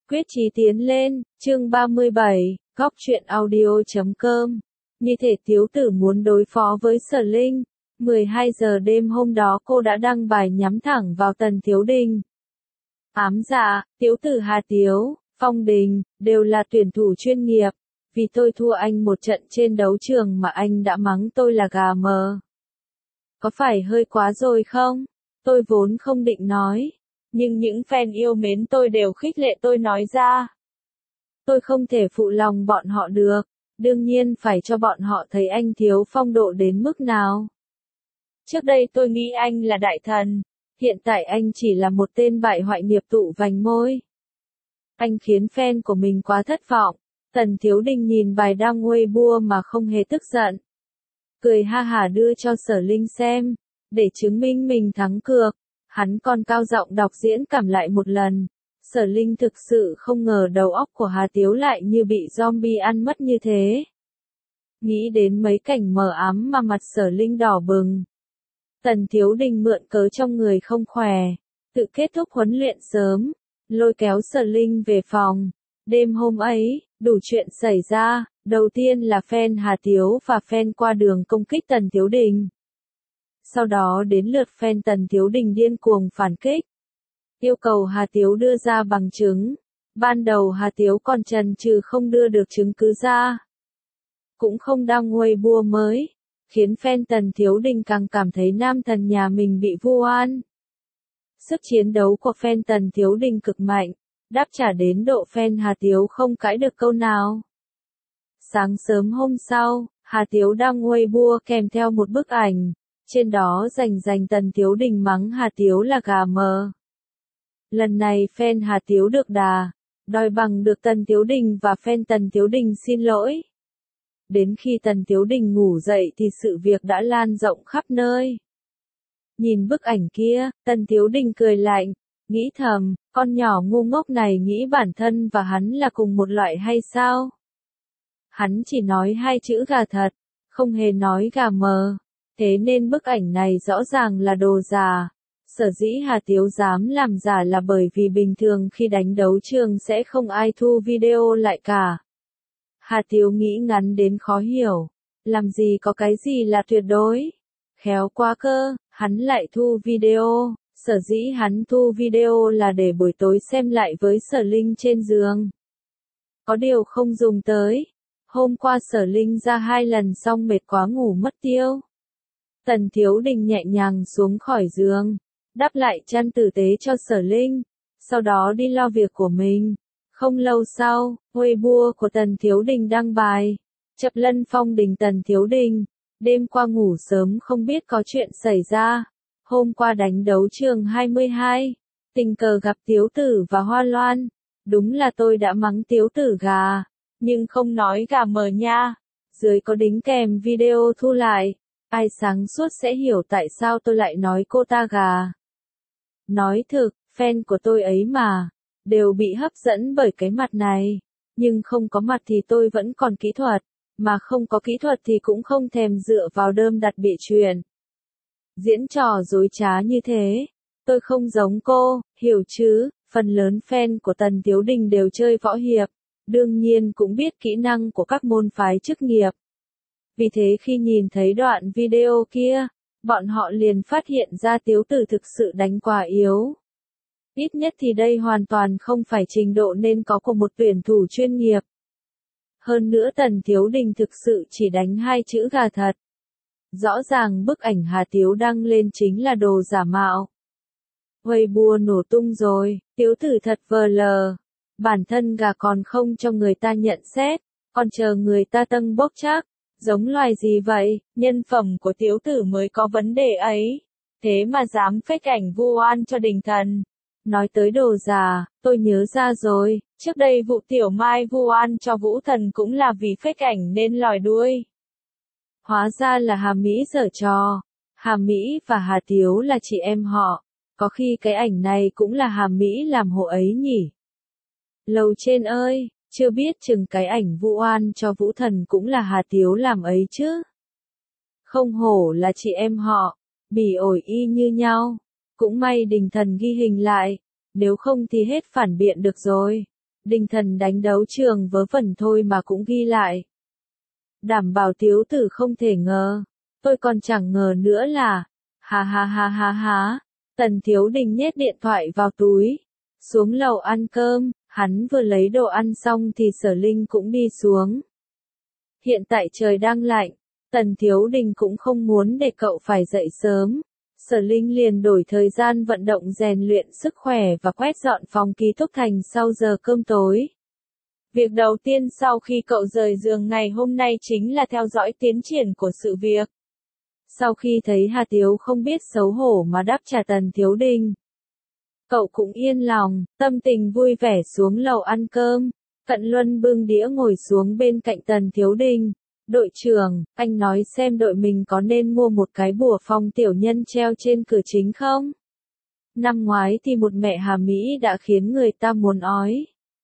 Quyết chí tiến lên, chương 37, góc truyện audio.com. Như thể Tiếu Tử muốn đối phó với Sở Linh. 12 giờ đêm hôm đó cô đã đăng bài nhắm thẳng vào Tần Thiếu Đình. Ám dạ, Tiếu Tử Hà Tiếu, Phong Đình, đều là tuyển thủ chuyên nghiệp. Vì tôi thua anh một trận trên đấu trường mà anh đã mắng tôi là gà mờ. Có phải hơi quá rồi không? Tôi vốn không định nói. Nhưng những fan yêu mến tôi đều khích lệ tôi nói ra. Tôi không thể phụ lòng bọn họ được. Đương nhiên phải cho bọn họ thấy anh thiếu phong độ đến mức nào. Trước đây tôi nghĩ anh là đại thần. Hiện tại anh chỉ là một tên bại hoại nghiệp tụ vành môi. Anh khiến fan của mình quá thất vọng. Tần Thiếu Đình nhìn bài đăng Weibo mà không hề tức giận. Cười ha hả đưa cho Sở Linh xem. Để chứng minh mình thắng cược. Hắn còn cao giọng đọc diễn cảm lại một lần. Sở Linh thực sự không ngờ đầu óc của Hà Tiếu lại như bị zombie ăn mất như thế. Nghĩ đến mấy cảnh mờ ám mà mặt Sở Linh đỏ bừng. Tần Thiếu Đình mượn cớ trong người không khỏe. Tự kết thúc huấn luyện sớm. Lôi kéo Sở Linh về phòng. Đêm hôm ấy, đủ chuyện xảy ra. Đầu tiên là fan Hà Tiếu và fan qua đường công kích Tần Thiếu Đình. Sau đó đến lượt fan Tần Thiếu Đình điên cuồng phản kích. Yêu cầu Hà Tiếu đưa ra bằng chứng. Ban đầu Hà Tiếu còn chần chừ không đưa được chứng cứ ra. Cũng không đăng Weibo mới. Khiến fan Tần Thiếu Đình càng cảm thấy nam thần nhà mình bị vu oan. Sức chiến đấu của fan Tần Thiếu Đình cực mạnh. Đáp trả đến độ fan Hà Tiếu không cãi được câu nào. Sáng sớm hôm sau, Hà Tiếu đăng Weibo kèm theo một bức ảnh. Trên đó rành Tần Thiếu Đình mắng Hà Tiếu là gà mờ. Lần này fan Hà Tiếu được đà, đòi bằng được Tần Thiếu Đình và fan Tần Thiếu Đình xin lỗi. Đến khi Tần Thiếu Đình ngủ dậy thì sự việc đã lan rộng khắp nơi. Nhìn bức ảnh kia, Tần Thiếu Đình cười lạnh, nghĩ thầm, con nhỏ ngu ngốc này nghĩ bản thân và hắn là cùng một loại hay sao? Hắn chỉ nói hai chữ gà thật, không hề nói gà mờ. Thế nên bức ảnh này rõ ràng là đồ giả. Sở dĩ Hà Tiếu dám làm giả là bởi vì bình thường khi đánh đấu trường sẽ không ai thu video lại cả. Hà Tiếu nghĩ ngắn đến khó hiểu. Làm gì có cái gì là tuyệt đối. Khéo quá cơ, hắn lại thu video. Sở dĩ hắn thu video là để buổi tối xem lại với Sở Linh trên giường. Có điều không dùng tới. Hôm qua Sở Linh ra 2 lần xong mệt quá ngủ mất tiêu. Tần Thiếu Đình nhẹ nhàng xuống khỏi giường, đắp lại chăn tử tế cho Sở Linh, sau đó đi lo việc của mình. Không lâu sau, Weibo của Tần Thiếu Đình đăng bài, chập lân Phong Đình Tần Thiếu Đình, đêm qua ngủ sớm không biết có chuyện xảy ra. Hôm qua đánh đấu trường 22, tình cờ gặp Tiếu Tử và Hoa Loan, đúng là tôi đã mắng Tiếu Tử gà, nhưng không nói gà mờ nha. Dưới có đính kèm video thu lại. Ai sáng suốt sẽ hiểu tại sao tôi lại nói cô ta gà. Nói thực, fan của tôi ấy mà, đều bị hấp dẫn bởi cái mặt này. Nhưng không có mặt thì tôi vẫn còn kỹ thuật, mà không có kỹ thuật thì cũng không thèm dựa vào đơm đặt bịa chuyện. Diễn trò dối trá như thế, tôi không giống cô, hiểu chứ, phần lớn fan của Tần Thiếu Đình đều chơi võ hiệp, đương nhiên cũng biết kỹ năng của các môn phái chức nghiệp. Vì thế khi nhìn thấy đoạn video kia, bọn họ liền phát hiện ra Tiếu Tử thực sự đánh quá yếu. Ít nhất thì đây hoàn toàn không phải trình độ nên có của một tuyển thủ chuyên nghiệp. Hơn nữa Tần Thiếu Đình thực sự chỉ đánh 2 chữ gà thật. Rõ ràng bức ảnh Hà Tiếu đăng lên chính là đồ giả mạo. Weibo nổ tung rồi, Tiếu Tử thật vờ lờ. Bản thân gà còn không cho người ta nhận xét, còn chờ người ta tâng bốc chắc. Giống loài gì vậy, nhân phẩm của Tiếu Tử mới có vấn đề ấy. Thế mà dám fake ảnh vu oan cho Đình Thần. Nói tới đồ giả, tôi nhớ ra rồi, trước đây vụ Tiểu Mai vu oan cho Vũ Thần cũng là vì fake ảnh nên lòi đuôi. Hóa ra là Hà Mỹ giở trò. Hà Mỹ và Hà Tiếu là chị em họ. Có khi cái ảnh này cũng là Hà Mỹ làm hộ ấy nhỉ. Lầu trên ơi. Chưa biết chừng cái ảnh vu oan cho Vũ Thần cũng là Hà Tiếu làm ấy chứ. Không hổ là chị em họ, bỉ ổi y như nhau. Cũng may Đình Thần ghi hình lại, nếu không thì hết phản biện được rồi. Đình Thần đánh đấu trường vớ vẩn thôi mà cũng ghi lại. Đảm bảo Tiếu tử không thể ngờ. Tôi còn chẳng ngờ nữa là. Ha ha ha ha ha. Tần Thiếu Đình nhét điện thoại vào túi. Xuống lầu ăn cơm, hắn vừa lấy đồ ăn xong thì Sở Linh cũng đi xuống. Hiện tại trời đang lạnh, Tần Thiếu Đình cũng không muốn để cậu phải dậy sớm. Sở Linh liền đổi thời gian vận động rèn luyện sức khỏe và quét dọn phòng ký túc thành sau giờ cơm tối. Việc đầu tiên sau khi cậu rời giường ngày hôm nay chính là theo dõi tiến triển của sự việc. Sau khi thấy Hà Tiếu không biết xấu hổ mà đáp trả Tần Thiếu Đình, cậu cũng yên lòng, tâm tình vui vẻ xuống lầu ăn cơm. Cận Luân bưng đĩa ngồi xuống bên cạnh Tần Thiếu Đình. Đội trưởng, anh nói xem đội mình có nên mua một cái bùa phong tiểu nhân treo trên cửa chính không? Năm ngoái thì một mẹ Hà Mỹ đã khiến người ta muốn ói.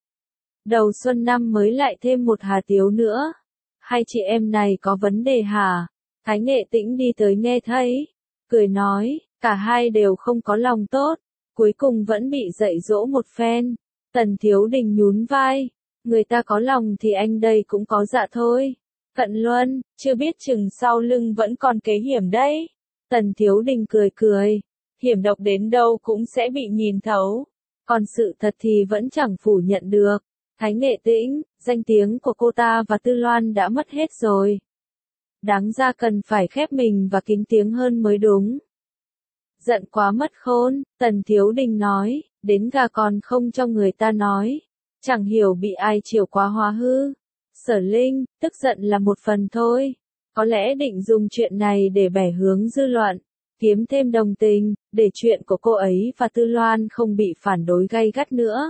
Đầu xuân năm mới lại thêm một Hà Tiếu nữa. Hai chị em này có vấn đề hả? Thái Nghệ Tĩnh đi tới nghe thấy. Cười nói, cả hai đều không có lòng tốt. Cuối cùng vẫn bị dạy dỗ một phen. Tần Thiếu Đình nhún vai. Người ta có lòng thì anh đây cũng có dạ thôi. Cận Luân, chưa biết chừng sau lưng vẫn còn kế hiểm đấy. Tần Thiếu Đình cười cười. Hiểm độc đến đâu cũng sẽ bị nhìn thấu. Còn sự thật thì vẫn chẳng phủ nhận được. Thái Nghệ Tĩnh, danh tiếng của cô ta và Tư Loan đã mất hết rồi. Đáng ra cần phải khép mình và kín tiếng hơn mới đúng. Giận quá mất khôn, Tần Thiếu Đình nói, đến gà còn không cho người ta nói. Chẳng hiểu bị ai chiều quá hóa hư. Sở Linh, tức giận là một phần thôi. Có lẽ định dùng chuyện này để bẻ hướng dư luận, kiếm thêm đồng tình, để chuyện của cô ấy và Tư Loan không bị phản đối gay gắt nữa.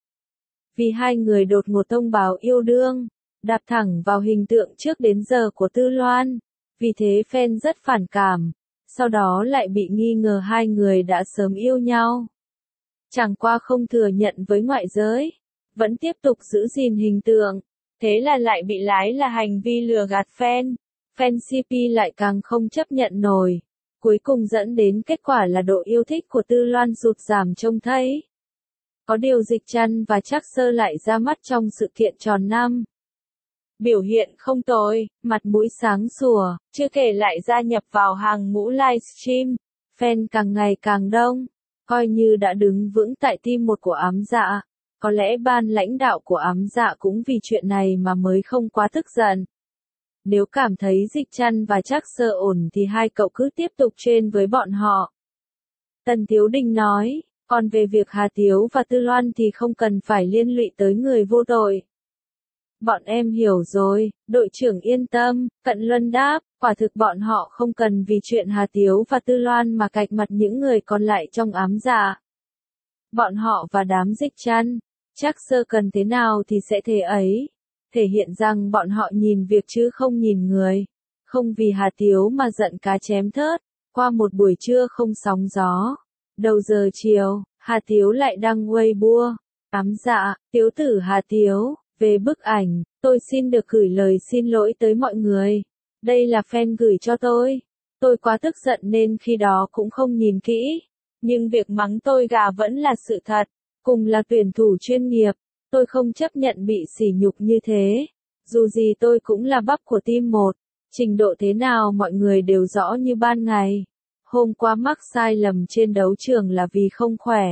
Vì hai người đột ngột thông báo yêu đương, đạp thẳng vào hình tượng trước đến giờ của Tư Loan. Vì thế fan rất phản cảm, sau đó lại bị nghi ngờ hai người đã sớm yêu nhau. Chẳng qua không thừa nhận với ngoại giới, vẫn tiếp tục giữ gìn hình tượng. Thế là lại bị lái là hành vi lừa gạt fan. Fan CP lại càng không chấp nhận nổi. Cuối cùng dẫn đến kết quả là độ yêu thích của Tư Loan sụt giảm trông thấy. Có điều Dịch Trăn và Trác Sơ lại ra mắt trong sự kiện tròn năm. Biểu hiện không tồi, mặt mũi sáng sủa, chưa kể lại gia nhập vào hàng ngũ livestream. Fan càng ngày càng đông, coi như đã đứng vững tại team 1 của Ám Dạ. Có lẽ ban lãnh đạo của Ám Dạ cũng vì chuyện này mà mới không quá tức giận. Nếu cảm thấy Dịch Trăn và Trác Sơ ổn thì hai cậu cứ tiếp tục trên với bọn họ. Tần Thiếu Đình nói, còn về việc Hà Tiếu và Tư Loan thì không cần phải liên lụy tới người vô tội. Bọn em hiểu rồi, đội trưởng yên tâm, Cận Luân đáp, quả thực bọn họ không cần vì chuyện Hà Tiếu và Tư Loan mà cạch mặt những người còn lại trong Ám Dạ. Bọn họ và đám Dịch Trăn, Trác Sơ cần thế nào thì sẽ thế ấy. Thể hiện rằng bọn họ nhìn việc chứ không nhìn người. Không vì Hà Tiếu mà giận cá chém thớt. Qua một buổi trưa không sóng gió. Đầu giờ chiều, Hà Tiếu lại đăng Weibo. Ám Dạ, Tiếu tử Hà Tiếu, về bức ảnh, tôi xin được gửi lời xin lỗi tới mọi người. Đây là fan gửi cho tôi. Tôi quá tức giận nên khi đó cũng không nhìn kỹ. Nhưng việc mắng tôi gà vẫn là sự thật. Cùng là tuyển thủ chuyên nghiệp, tôi không chấp nhận bị sỉ nhục như thế. Dù gì tôi cũng là bắp của team 1, trình độ thế nào mọi người đều rõ như ban ngày. Hôm qua mắc sai lầm trên đấu trường là vì không khỏe.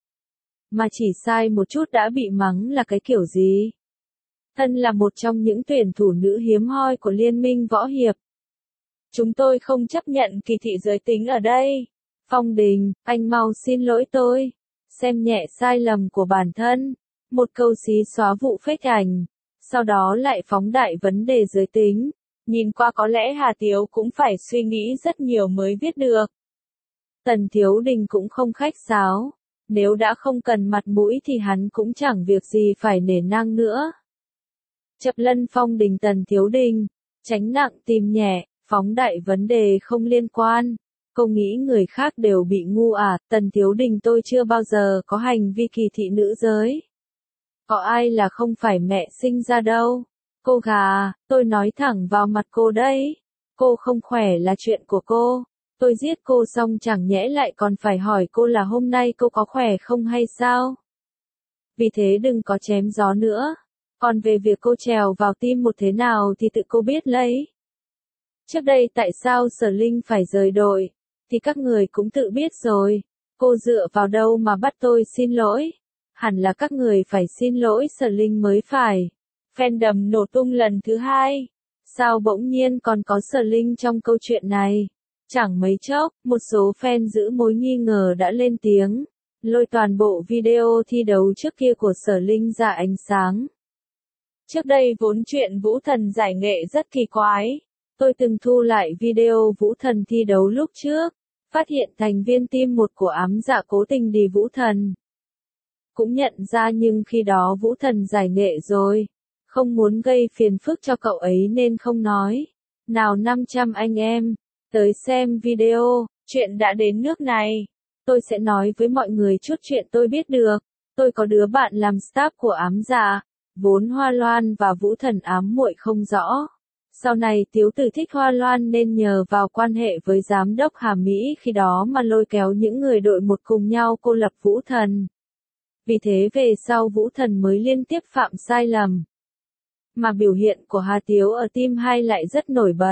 Mà chỉ sai một chút đã bị mắng là cái kiểu gì? Thân là một trong những tuyển thủ nữ hiếm hoi của Liên minh Võ Hiệp. Chúng tôi không chấp nhận kỳ thị giới tính ở đây. Phong Đình, anh mau xin lỗi tôi. Xem nhẹ sai lầm của bản thân. Một câu xí xóa vụ fake ảnh. Sau đó lại phóng đại vấn đề giới tính. Nhìn qua có lẽ Hà Tiếu cũng phải suy nghĩ rất nhiều mới viết được. Tần Thiếu Đình cũng không khách sáo. Nếu đã không cần mặt mũi thì hắn cũng chẳng việc gì phải nể nang nữa. Chập lân Phong Đình Tần Thiếu Đình. Tránh nặng tìm nhẹ, phóng đại vấn đề không liên quan. Cô nghĩ người khác đều bị ngu à, Tần Thiếu Đình tôi chưa bao giờ có hành vi kỳ thị nữ giới. Có ai là không phải mẹ sinh ra đâu. Cô gà, tôi nói thẳng vào mặt cô đấy. Cô không khỏe là chuyện của cô. Tôi giết cô xong chẳng nhẽ lại còn phải hỏi cô là hôm nay cô có khỏe không hay sao? vì thế đừng có chém gió nữa. Còn về việc cô trèo vào team một thế nào thì tự cô biết lấy. Trước đây tại sao Sở Linh phải rời đội, thì các người cũng tự biết rồi. Cô dựa vào đâu mà bắt tôi xin lỗi? Hẳn là các người phải xin lỗi Sở Linh mới phải. Fandom nổ tung lần thứ hai. Sao bỗng nhiên còn có Sở Linh trong câu chuyện này? Chẳng mấy chốc, một số fan giữ mối nghi ngờ đã lên tiếng, lôi toàn bộ video thi đấu trước kia của Sở Linh ra ánh sáng. Trước đây vốn chuyện Vũ Thần giải nghệ rất kỳ quái. Tôi từng thu lại video Vũ Thần thi đấu lúc trước, phát hiện thành viên team 1 của Ám Dạ cố tình đì Vũ Thần. Cũng nhận ra nhưng khi đó Vũ Thần giải nghệ rồi, không muốn gây phiền phức cho cậu ấy nên không nói. Nào 500 anh em, tới xem video, chuyện đã đến nước này. Tôi sẽ nói với mọi người chút chuyện tôi biết được. Tôi có đứa bạn làm staff của Ám Dạ, vốn Hoa Loan và Vũ Thần ám muội không rõ. Sau này Tiếu Tử thích Hoa Loan nên nhờ vào quan hệ với giám đốc Hà Mỹ khi đó mà lôi kéo những người đội một cùng nhau cô lập Vũ Thần. Vì thế về sau Vũ Thần mới liên tiếp phạm sai lầm. Mà biểu hiện của Hà Tiếu ở team 2 lại rất nổi bật.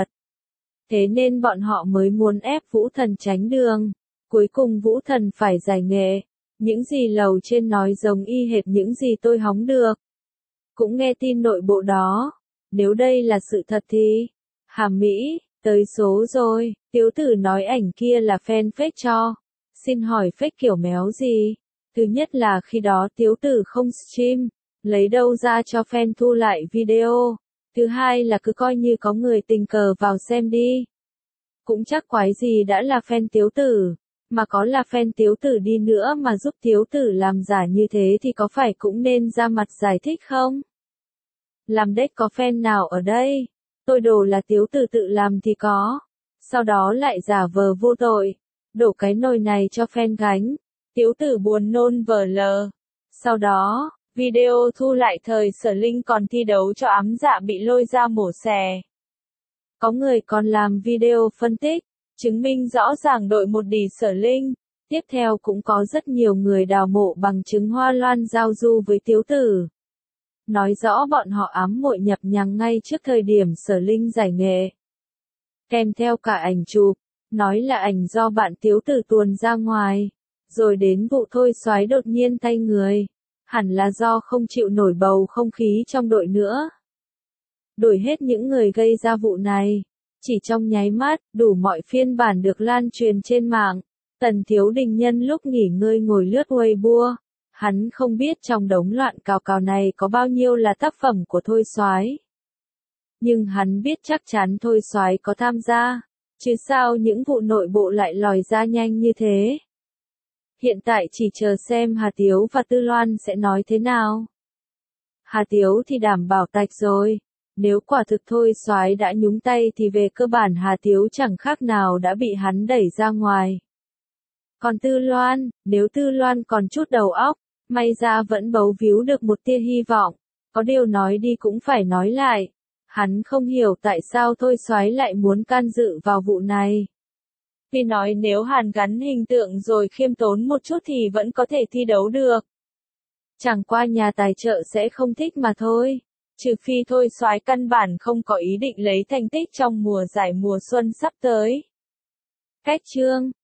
Thế nên bọn họ mới muốn ép Vũ Thần tránh đường. Cuối cùng Vũ Thần phải giải nghệ. Những gì lầu trên nói giống y hệt những gì tôi hóng được. Cũng nghe tin nội bộ đó. Nếu đây là sự thật thì, Hà Mỹ, tới số rồi. Tiếu Tử nói ảnh kia là fan fake cho. Xin hỏi fake kiểu méo gì? Thứ nhất là khi đó Tiếu Tử không stream, lấy đâu ra cho fan thu lại video. Thứ hai là cứ coi như có người tình cờ vào xem đi. Cũng chắc quái gì đã là fan Tiếu Tử, mà có là fan Tiếu Tử đi nữa mà giúp Tiếu Tử làm giả như thế thì có phải cũng nên ra mặt giải thích không? Làm đếch có fan nào ở đây? Tôi đồ là Tiếu Tử tự làm thì có. Sau đó lại giả vờ vô tội. Đổ cái nồi này cho fan gánh. Tiếu Tử buồn nôn vờ lờ. Sau đó, video thu lại thời Sở Linh còn thi đấu cho Ám Dạ bị lôi ra mổ xẻ. Có người còn làm video phân tích, chứng minh rõ ràng đội một đì Sở Linh. Tiếp theo cũng có rất nhiều người đào mộ bằng chứng Hoa Loan giao du với Tiếu Tử. Nói rõ bọn họ ám muội nhập nhằng ngay trước thời điểm Sở Linh giải nghệ. Kèm theo cả ảnh chụp, nói là ảnh do bạn Tiếu Tử tuồn ra ngoài. Rồi đến vụ thôi xoái đột nhiên thay người. Hẳn là do không chịu nổi bầu không khí trong đội nữa. Đuổi hết những người gây ra vụ này. Chỉ trong nháy mắt, đủ mọi phiên bản được lan truyền trên mạng. Tần Thiếu Đình nhân lúc nghỉ ngơi ngồi lướt Weibo. Hắn không biết trong đống loạn cào cào này có bao nhiêu là tác phẩm của thôi xoái. Nhưng hắn biết chắc chắn thôi xoái có tham gia. Chứ sao những vụ nội bộ lại lòi ra nhanh như thế. Hiện tại chỉ chờ xem Hà Tiếu và Tư Loan sẽ nói thế nào. Hà Tiếu thì đảm bảo tạch rồi. Nếu quả thực thôi soái đã nhúng tay thì về cơ bản Hà Tiếu chẳng khác nào đã bị hắn đẩy ra ngoài. Còn Tư Loan, nếu Tư Loan còn chút đầu óc, may ra vẫn bấu víu được một tia hy vọng. Có điều nói đi cũng phải nói lại. Hắn không hiểu tại sao thôi soái lại muốn can dự vào vụ này. Vì nói nếu hàn gắn hình tượng rồi khiêm tốn một chút thì vẫn có thể thi đấu được. Chẳng qua nhà tài trợ sẽ không thích mà thôi. Trừ phi thôi soái căn bản không có ý định lấy thành tích trong mùa giải mùa xuân sắp tới. Cách chương